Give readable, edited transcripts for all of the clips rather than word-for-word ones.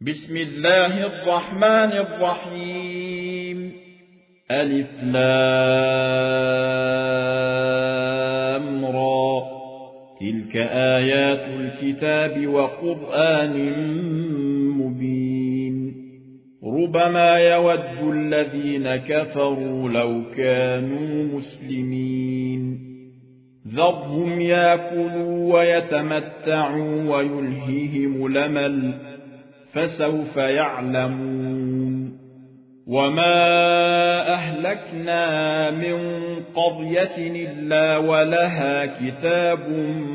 بسم الله الرحمن الرحيم. ألف لام را. تلك آيات الكتاب وقرآن مبين. ربما يود الذين كفروا لو كانوا مسلمين. ذرهم يأكلوا ويتمتعوا ويلههم الأمل فسوف يعلمون. وما أهلكنا من قرية إلا ولها كتاب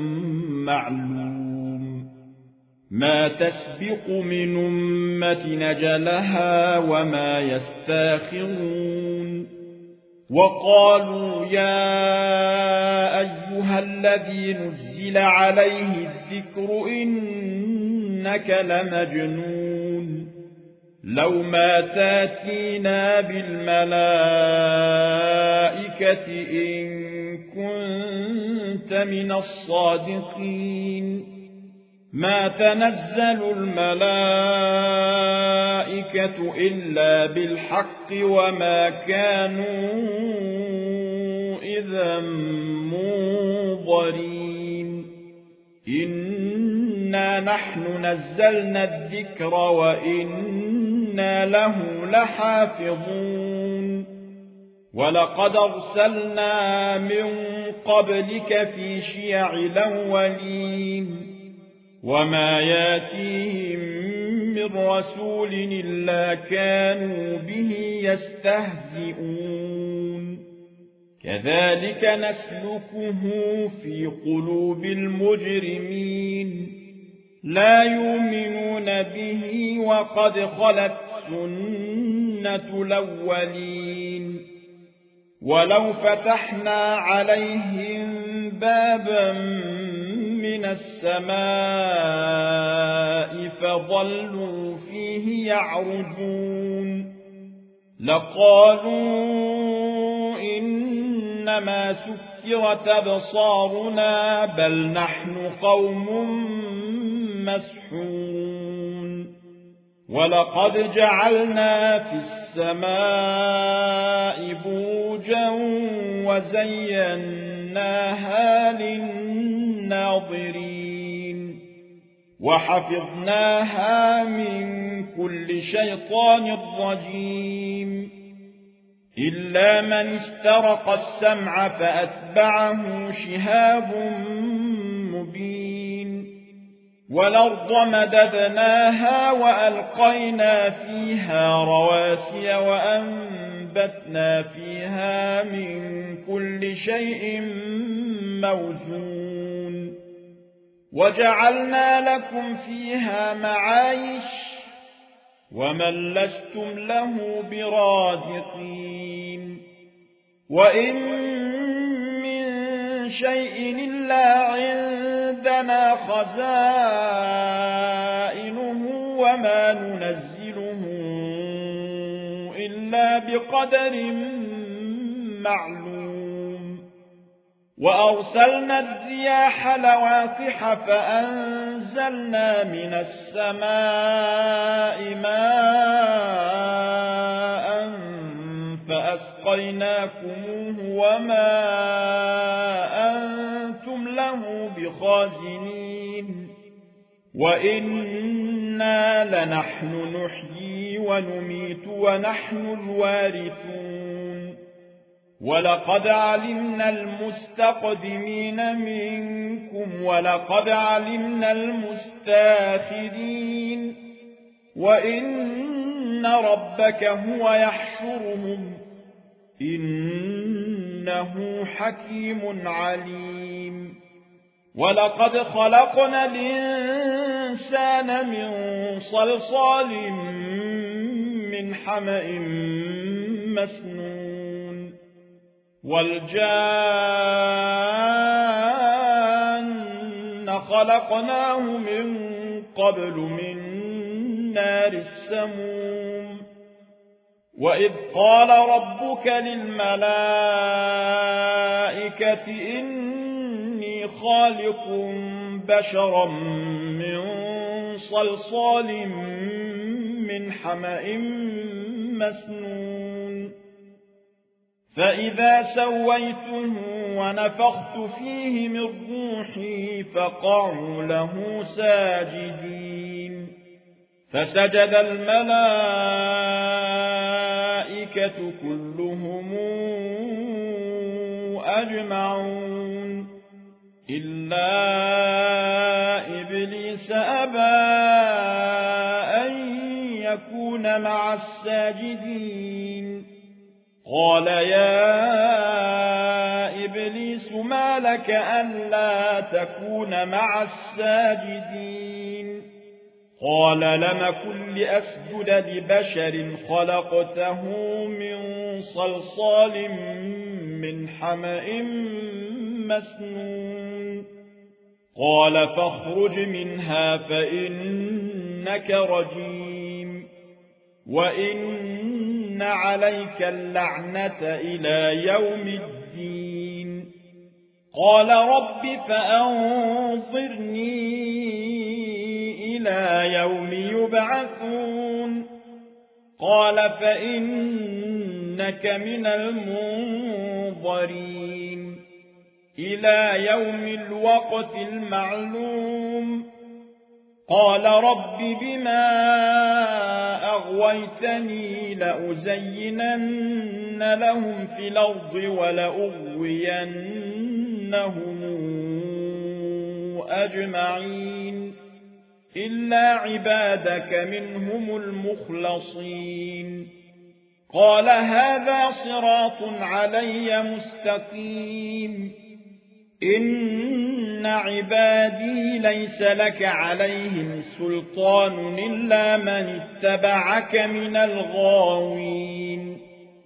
معلوم. ما تسبق من أمة نجلها وما يستاخرون. وقالوا يا أيها الذي نزل عليه الذكر إنك لمجنون. لو ما تاتينا بالملائكة إن كنت من الصادقين. ما تنزل الملائكة إلا بالحق وما كانوا إذا منظرين. إنا نحن نزلنا الذكر وإنا له لحافظون. ولقد أرسلنا من قبلك في شيع الأولين. وما ياتيهم من رسول إلا كانوا به يستهزئون. كذلك نسلكه في قلوب المجرمين. لا يؤمنون به وقد خلت سنة الأولين. ولو فتحنا عليهم بابا من السماء فظلوا فيه يعرجون لقالوا إنما سكرت أبصارنا بل نحن قوم مسحورون. ولقد جعلنا في السماء بروجا وزيناها للناظرين. وحفظناها من كل شيطان رجيم إلا من استرق السمع فأتبعه شهاب مبين. والأرض مددناها وألقينا فيها رواسي وأنبتنا فيها من كل شيء موزون. وجعلنا لكم فيها معايش ومن لستم له برازقين. وإن من شيء إلا عندنا خزائنه وما ننزله إلا بقدر معلوم. وأرسلنا الرياح لواقح فأنزلنا من السماء ماء فأسقيناكموه وما أنتم له بخازنين. وإنا لنحن نحيي ونميت ونحن الوارثون. ولقد علمنا المستقدمين منكم ولقد علمنا المستاخرين. وإن ربك هو يحشرهم إنه حكيم عليم. ولقد خلقنا الإنسان من صلصال من حمأ مسنون. والجان خلقناه من قبل من نار السموم. وإذ قال ربك للملائكة إني خالق بشرا من صلصال من حمأ مسنون فإذا سويته ونفخت فيه من روحي فقعوا له ساجدين فسجد الملائكة كلهم أجمعون إلا إبليس أبى أن يكون مع الساجدين قال يا إبليس ما لك ألا تكون مع الساجدين قال لم أكن لأسجد لبشر خلقته من صلصال من حمأ مسنون قال فاخرج منها فإنك رجيم وإن عليك اللعنة إلى يوم الدين قال رب فأنظرني إلى يوم يبعثون قال فإنك من المنظرين إلى يوم الوقت المعلوم قال رب بما أغويتني لأزينن لهم في الأرض ولأغوينهم أجمعين إلا عبادك منهم المخلصين قال هذا صراط علي مستقيم إن عبادي ليس لك عليهم سلطان إلا من اتبعك من الغاوين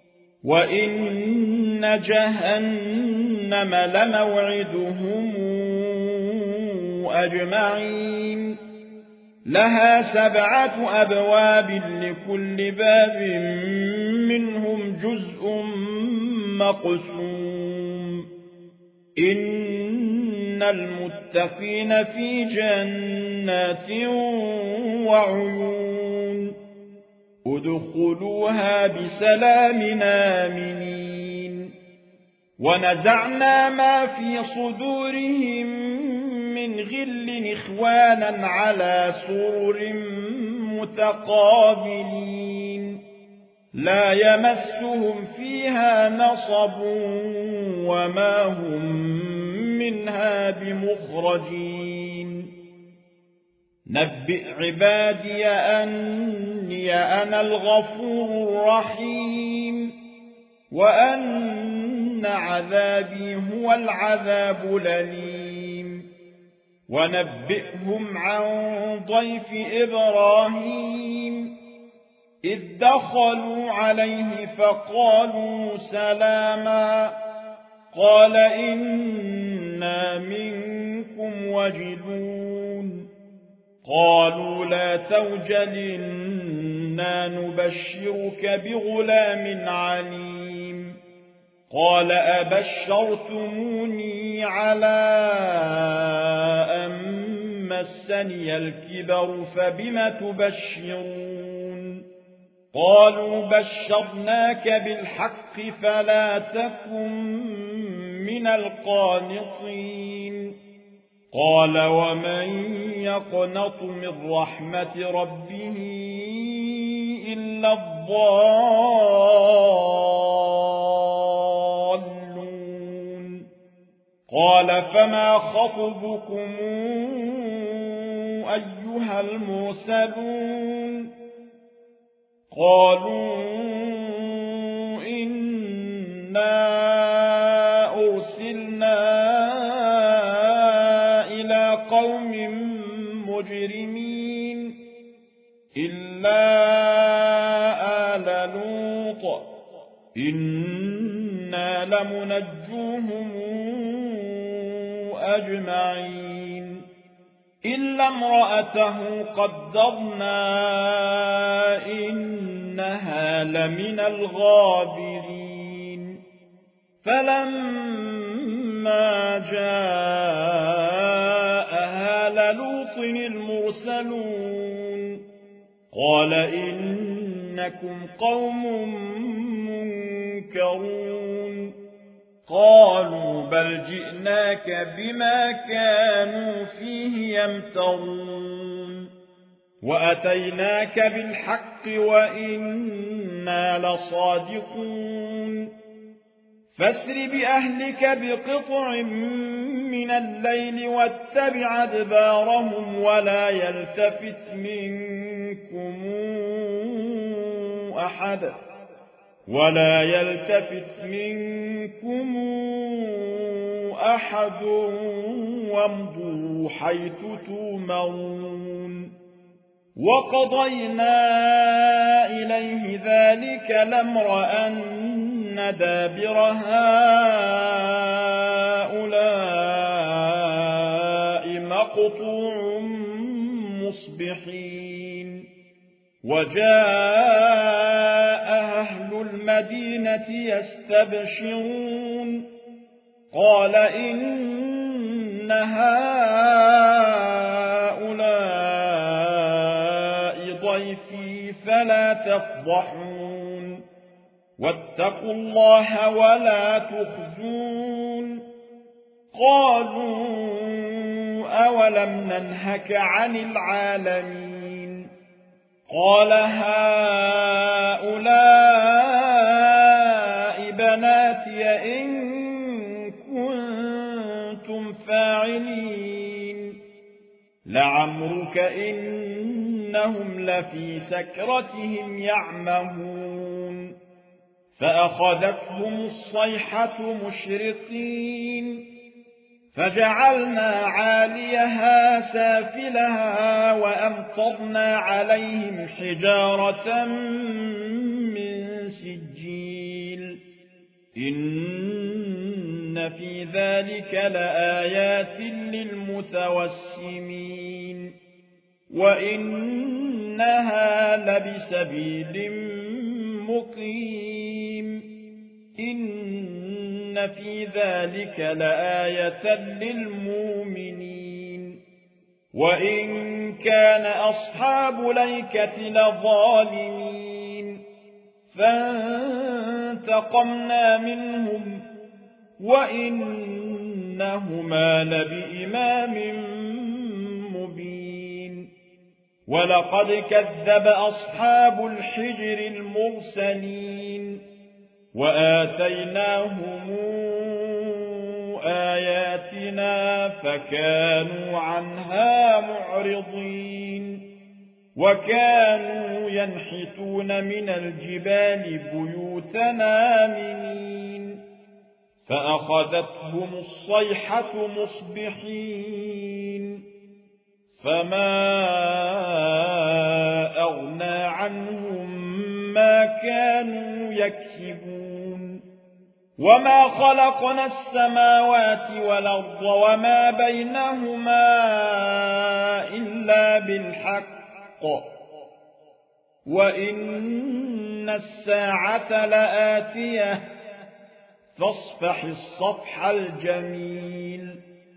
وإن جهنم لموعدهم أجمعين لها 7 أبواب لكل باب منهم جزء مقسوم إن المتقين في جنات وعيون ادخلوها بسلام آمنين ونزعنا ما في صدورهم من غل إخوانا على سرر متقابلين لا يمسهم فيها نصب وما هم منها بمخرجين نبئ عبادي أني أنا الغفور الرحيم وأن عذابي هو العذاب الأليم ونبئهم عن ضيف إبراهيم إذ دخلوا عليه فقالوا سلاما قال إنا منكم وجلون قالوا لا توجل إنا نبشرك بغلام عليم قال أبشرتموني على أن مسني الكبر فبم تبشرون قالوا بشرناك بالحق فلا تكن من القانطين قال ومن يقنط من رحمة ربه إلا الضالون قال فما خطبكم أيها المرسلون قالوا إنا أرسلنا إلى قوم مجرمين إلا آل لوط إنا لمنجوهم أجمعين إلا امرأته قدرنا إنها لمن الغابرين فلما جاء آل لوط المرسلون يرسلون قال إنكم قوم منكرون قالوا بل جئناك بما كانوا فيه يمترون وأتيناك بالحق وإنا لصادقون فاسر بأهلك بقطع من الليل واتبع أدبارهم ولا يلتفت منكم أحد وامضوا حيث تؤمرون وقضينا إليه ذلك الأمر أن دابر هؤلاء مقطوع مصبحين وجاء أهل المدينة يستبشرون قال إن هؤلاء ضيفي فلا تفضحون واتقوا الله ولا تخزون قالوا أولم ننهك عن العالمين قال هؤلاء بناتي إن كنتم فاعلين لعمرك إنهم لفي سكرتهم يعمهون فأخذتهم الصيحة مشرقين فجعلنا عاليها سافلها وأمطرنا عليهم حجارة من سجيل إن في ذلك لآيات للمتوسمين وإنها لبسبيل مقيم إن في ذلك لآية للمؤمنين وإن كان أصحاب ليكة لظالمين فانتقمنا منهم وإنهما لبإمام مبين ولقد كذب أصحاب الحجر المرسلين وآتيناهم آياتنا فكانوا عنها معرضين وكانوا ينحتون من الجبال بيوتنا آمنين فأخذتهم الصيحة مصبحين فما أغنى عنهم ما كانوا يكسبون وما خلقنا السماوات والأرض وما بينهما إلا بالحق وإن الساعة لآتية فاصفح الصفح الجميل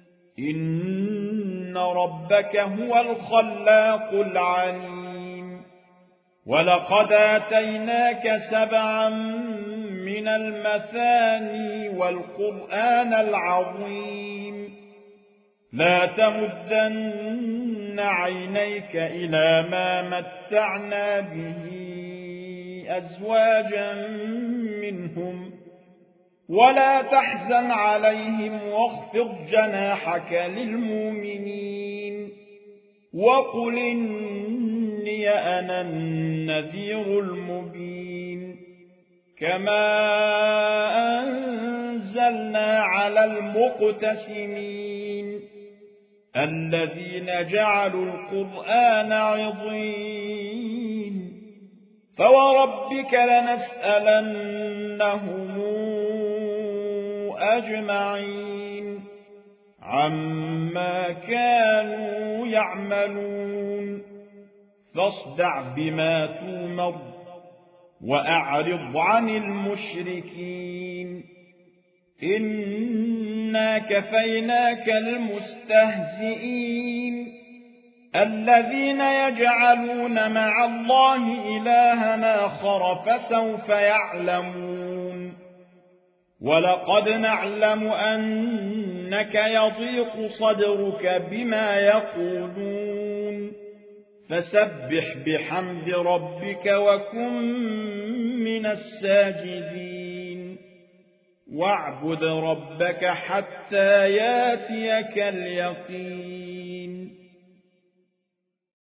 إن ربك هو الخلاق العليم ولقد آتيناك 7 من المثاني والقرآن العظيم لا تمدن عينيك إلى ما متعنا به أزواجا منهم ولا تحزن عليهم واخفض جناحك للمؤمنين وقل إني أنا النذير المبين كما أنزلنا على المقتسمين الذين جعلوا القرآن عضين فوربك لنسألنهم أجمعين عما كانوا يعملون فاصدع بما تؤمر وأعرض عن المشركين إنا كفيناك المستهزئين الذين يجعلون مع الله إلها آخر فسوف يعلمون ولقد نعلم أنك يضيق صدرك بما يقولون فسبح بحمد ربك وكن من الساجدين واعبد ربك حتى ياتيك اليقين